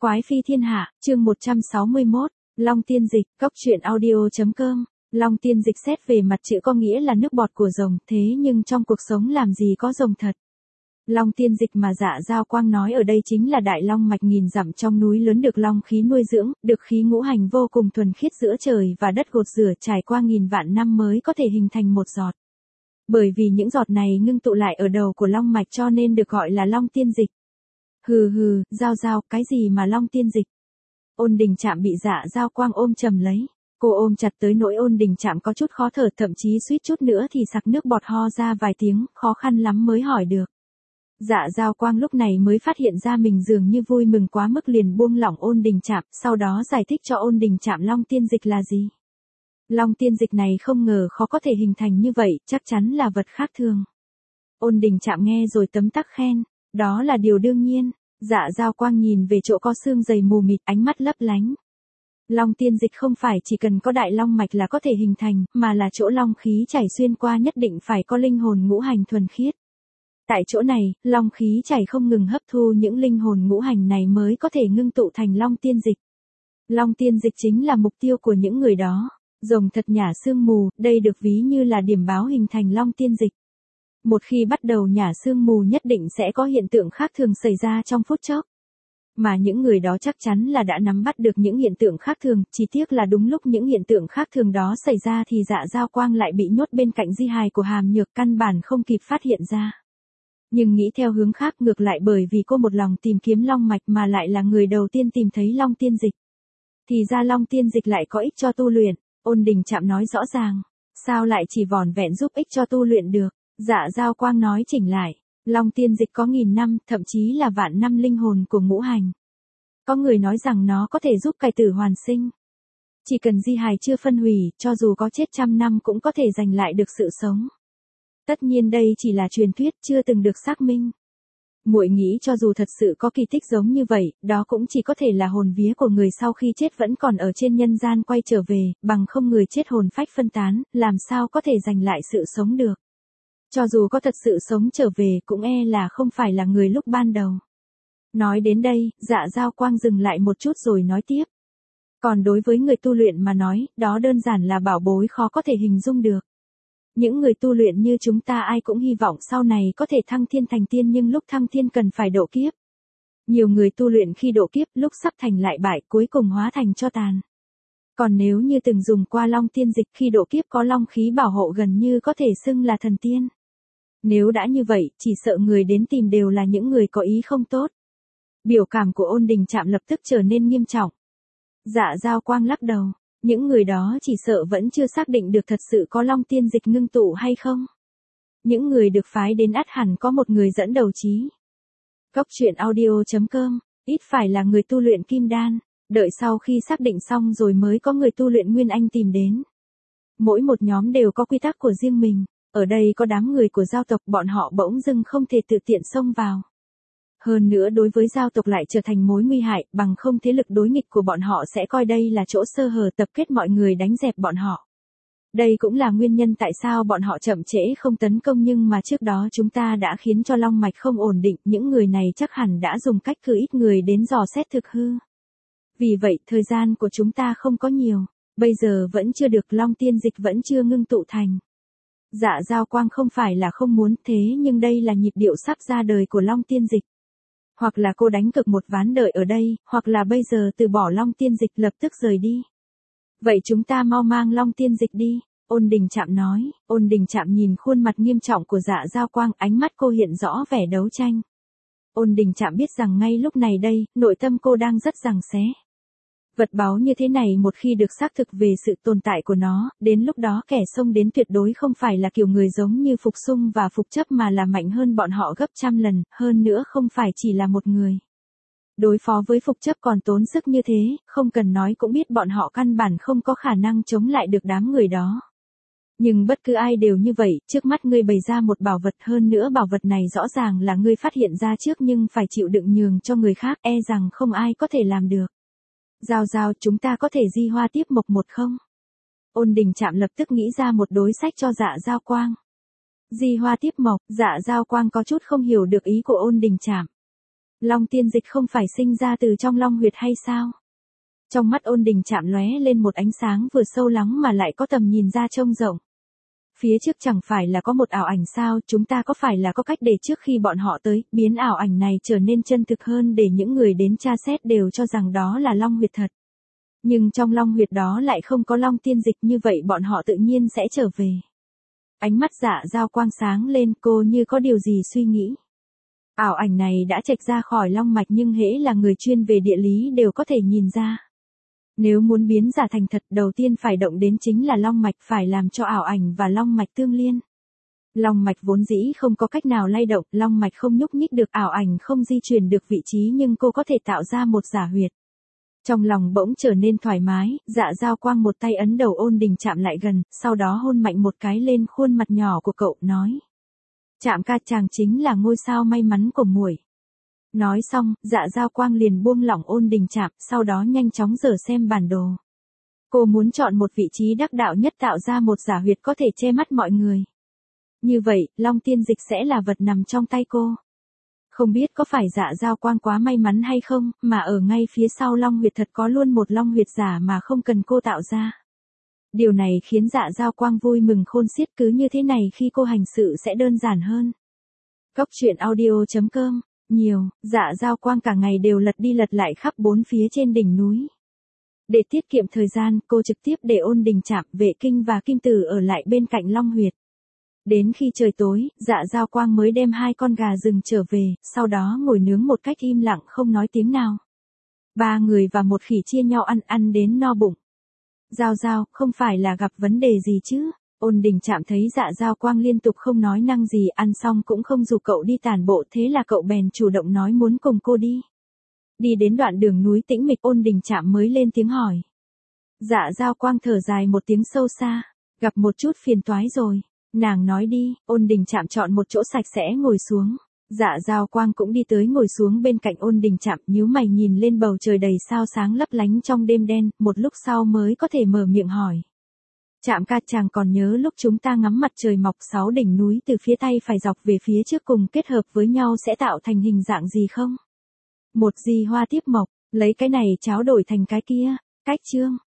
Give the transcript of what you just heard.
Quái phi thiên hạ, chương 161, Long tiên dịch, cóc truyện audio.com. Long tiên dịch xét về mặt chữ có nghĩa là nước bọt của rồng, thế nhưng trong cuộc sống làm gì có rồng thật. Long tiên dịch mà Dạ Giao Quang nói ở đây chính là đại long mạch nghìn dặm trong núi lớn được long khí nuôi dưỡng, được khí ngũ hành vô cùng thuần khiết giữa trời và đất gột rửa trải qua nghìn vạn năm mới có thể hình thành một giọt. Bởi vì những giọt này ngưng tụ lại ở đầu của long mạch cho nên được gọi là long tiên dịch. Hừ hừ, Giao, cái gì mà long tiên dịch? Ôn Đình Trạm bị Dạ Giao Quang ôm chầm lấy. Cô ôm chặt tới nỗi Ôn Đình Trạm có chút khó thở, thậm chí suýt chút nữa thì sặc nước bọt ho ra vài tiếng, khó khăn lắm mới hỏi được. Dạ Giao Quang lúc này mới phát hiện ra mình dường như vui mừng quá mức liền buông lỏng Ôn Đình Trạm, sau đó giải thích cho Ôn Đình Trạm long tiên dịch là gì. Long tiên dịch này không ngờ khó có thể hình thành như vậy, chắc chắn là vật khác thường. Ôn Đình Trạm nghe rồi tấm tắc khen, đó là điều đương nhiên. Dạ Giao Quang nhìn về chỗ có xương dày mù mịt, ánh mắt lấp lánh. Long tiên dịch không phải chỉ cần có đại long mạch là có thể hình thành, mà là chỗ long khí chảy xuyên qua nhất định phải có linh hồn ngũ hành thuần khiết. Tại chỗ này, long khí chảy không ngừng hấp thu những linh hồn ngũ hành này mới có thể ngưng tụ thành long tiên dịch. Long tiên dịch chính là mục tiêu của những người đó. Rồng thật nhả sương mù, đây được ví như là điểm báo hình thành long tiên dịch. Một khi bắt đầu nhả sương mù nhất định sẽ có hiện tượng khác thường xảy ra trong phút chốc. Mà những người đó chắc chắn là đã nắm bắt được những hiện tượng khác thường, chỉ tiếc là đúng lúc những hiện tượng khác thường đó xảy ra thì Dạ Giao Quang lại bị nhốt bên cạnh di hài của Hàm Nhược, căn bản không kịp phát hiện ra. Nhưng nghĩ theo hướng khác ngược lại, bởi vì cô một lòng tìm kiếm long mạch mà lại là người đầu tiên tìm thấy long tiên dịch. Thì ra long tiên dịch lại có ích cho tu luyện. Ôn Đình Trạm nói rõ ràng, sao lại chỉ vỏn vẹn giúp ích cho tu luyện được. Dạ Giao Quang nói chỉnh lại, long tiên dịch có nghìn năm, thậm chí là vạn năm linh hồn của ngũ hành. Có người nói rằng nó có thể giúp cải tử hoàn sinh. Chỉ cần di hài chưa phân hủy, cho dù có chết trăm năm cũng có thể giành lại được sự sống. Tất nhiên đây chỉ là truyền thuyết chưa từng được xác minh. Muội nghĩ cho dù thật sự có kỳ tích giống như vậy, đó cũng chỉ có thể là hồn vía của người sau khi chết vẫn còn ở trên nhân gian quay trở về, bằng không người chết hồn phách phân tán, làm sao có thể giành lại sự sống được. Cho dù có thật sự sống trở về cũng e là không phải là người lúc ban đầu. Nói đến đây, Dạ Giao Quang dừng lại một chút rồi nói tiếp. Còn đối với người tu luyện mà nói, đó đơn giản là bảo bối khó có thể hình dung được. Những người tu luyện như chúng ta ai cũng hy vọng sau này có thể thăng thiên thành tiên, nhưng lúc thăng thiên cần phải độ kiếp. Nhiều người tu luyện khi độ kiếp lúc sắp thành lại bại, cuối cùng hóa thành tro tàn. Còn nếu như từng dùng qua long tiên dịch khi độ kiếp có long khí bảo hộ gần như có thể xưng là thần tiên. Nếu đã như vậy, chỉ sợ người đến tìm đều là những người có ý không tốt. Biểu cảm của Ôn Đình Trạm lập tức trở nên nghiêm trọng. Dạ Giao Quang lắc đầu, những người đó chỉ sợ vẫn chưa xác định được thật sự có long tiên dịch ngưng tụ hay không. Những người được phái đến ắt hẳn có một người dẫn đầu chí. Cóc truyện audio.com, ít phải là người tu luyện kim đan, đợi sau khi xác định xong rồi mới có người tu luyện nguyên anh tìm đến. Mỗi một nhóm đều có quy tắc của riêng mình. Ở đây có đám người của giao tộc, bọn họ bỗng dưng không thể tự tiện xông vào. Hơn nữa đối với giao tộc lại trở thành mối nguy hại, bằng không thế lực đối nghịch của bọn họ sẽ coi đây là chỗ sơ hở, tập kết mọi người đánh dẹp bọn họ. Đây cũng là nguyên nhân tại sao bọn họ chậm trễ không tấn công, nhưng mà trước đó chúng ta đã khiến cho long mạch không ổn định, những người này chắc hẳn đã dùng cách cử ít người đến dò xét thực hư. Vì vậy thời gian của chúng ta không có nhiều, bây giờ vẫn chưa được, long tiên dịch vẫn chưa ngưng tụ thành. Dạ Giao Quang không phải là không muốn, thế nhưng đây là nhịp điệu sắp ra đời của long tiên dịch. Hoặc là cô đánh cược một ván đợi ở đây, hoặc là bây giờ từ bỏ long tiên dịch lập tức rời đi. Vậy chúng ta mau mang long tiên dịch đi, Ôn Đình Trạm nói. Ôn Đình Trạm nhìn khuôn mặt nghiêm trọng của Dạ Giao Quang, ánh mắt cô hiện rõ vẻ đấu tranh. Ôn Đình Trạm biết rằng ngay lúc này đây, nội tâm cô đang rất giằng xé. Vật báu như thế này một khi được xác thực về sự tồn tại của nó, đến lúc đó kẻ xông đến tuyệt đối không phải là kiểu người giống như Phục Xung và Phục Chấp mà là mạnh hơn bọn họ gấp trăm lần, hơn nữa không phải chỉ là một người. Đối phó với Phục Chấp còn tốn sức như thế, không cần nói cũng biết bọn họ căn bản không có khả năng chống lại được đám người đó. Nhưng bất cứ ai đều như vậy, trước mắt ngươi bày ra một bảo vật, hơn nữa bảo vật này rõ ràng là ngươi phát hiện ra trước nhưng phải chịu đựng nhường cho người khác, e rằng không ai có thể làm được. Giao, chúng ta có thể di hoa tiếp mộc một không? Ôn Đình Trạm lập tức nghĩ ra một đối sách cho Dạ Giao Quang. Di hoa tiếp mộc, Dạ Giao Quang có chút không hiểu được ý của Ôn Đình Trạm. Long Tiên Dịch không phải sinh ra từ trong long huyệt hay sao? Trong mắt Ôn Đình Trạm lóe lên một ánh sáng vừa sâu lắng mà lại có tầm nhìn ra trông rộng. Phía trước chẳng phải là có một ảo ảnh sao, chúng ta có phải là có cách để trước khi bọn họ tới, biến ảo ảnh này trở nên chân thực hơn để những người đến tra xét đều cho rằng đó là long huyệt thật. Nhưng trong long huyệt đó lại không có Long Tiên Dịch, như vậy bọn họ tự nhiên sẽ trở về. Ánh mắt Dạ Dao Quang sáng lên, cô như có điều gì suy nghĩ. Ảo ảnh này đã chệch ra khỏi long mạch nhưng hễ là người chuyên về địa lý đều có thể nhìn ra. Nếu muốn biến giả thành thật, đầu tiên phải động đến chính là long mạch, phải làm cho ảo ảnh và long mạch tương liên. Long mạch vốn dĩ không có cách nào lay động, long mạch không nhúc nhích được, ảo ảnh không di chuyển được vị trí, nhưng cô có thể tạo ra một giả huyệt. Trong lòng bỗng trở nên thoải mái, Dạ Dao Quang một tay ấn đầu Ôn Đình Trạm lại gần, sau đó hôn mạnh một cái lên khuôn mặt nhỏ của cậu, nói: Trạm ca, chàng chính là ngôi sao may mắn của muội. Nói xong, Dạ Dao Quang liền buông lỏng Ôn Đình Trạm, sau đó nhanh chóng dở xem bản đồ. Cô muốn chọn một vị trí đắc đạo nhất, tạo ra một giả huyệt có thể che mắt mọi người. Như vậy, Long Tiên Dịch sẽ là vật nằm trong tay cô. Không biết có phải Dạ Dao Quang quá may mắn hay không, mà ở ngay phía sau long huyệt thật có luôn một long huyệt giả mà không cần cô tạo ra. Điều này khiến Dạ Dao Quang vui mừng khôn xiết, cứ như thế này khi cô hành sự sẽ đơn giản hơn. Cóc truyện audio.com. Nhiều, Dạ Dao Quang cả ngày đều lật đi lật lại khắp bốn phía trên đỉnh núi. Để tiết kiệm thời gian, cô trực tiếp để Ôn Đình Trạm, Vệ Kinh và Kim Tử ở lại bên cạnh long huyệt. Đến khi trời tối, Dạ Dao Quang mới đem 2 con gà rừng trở về, sau đó ngồi nướng một cách im lặng không nói tiếng nào. 3 người và một khỉ chia nhau ăn đến no bụng. Dao Dao, không phải là gặp vấn đề gì chứ? Ôn Đình Trạm thấy Dạ Dao Quang liên tục không nói năng gì, ăn xong cũng không rủ cậu đi tản bộ, thế là cậu bèn chủ động nói muốn cùng cô đi. Đi đến đoạn đường núi tĩnh mịch, Ôn Đình Trạm mới lên tiếng hỏi. Dạ Dao Quang thở dài một tiếng sâu xa, gặp một chút phiền toái rồi. Nàng nói đi. Ôn Đình Trạm chọn một chỗ sạch sẽ ngồi xuống. Dạ Dao Quang cũng đi tới ngồi xuống bên cạnh Ôn Đình Trạm, nhíu mày nhìn lên bầu trời đầy sao sáng lấp lánh trong đêm đen, một lúc sau mới có thể mở miệng hỏi. Trạm ca, chàng còn nhớ lúc chúng ta ngắm mặt trời mọc 6 đỉnh núi từ phía tay phải dọc về phía trước cùng kết hợp với nhau sẽ tạo thành hình dạng gì không? Một di hoa tiếp mộc, lấy cái này tráo đổi thành cái kia. Cách chương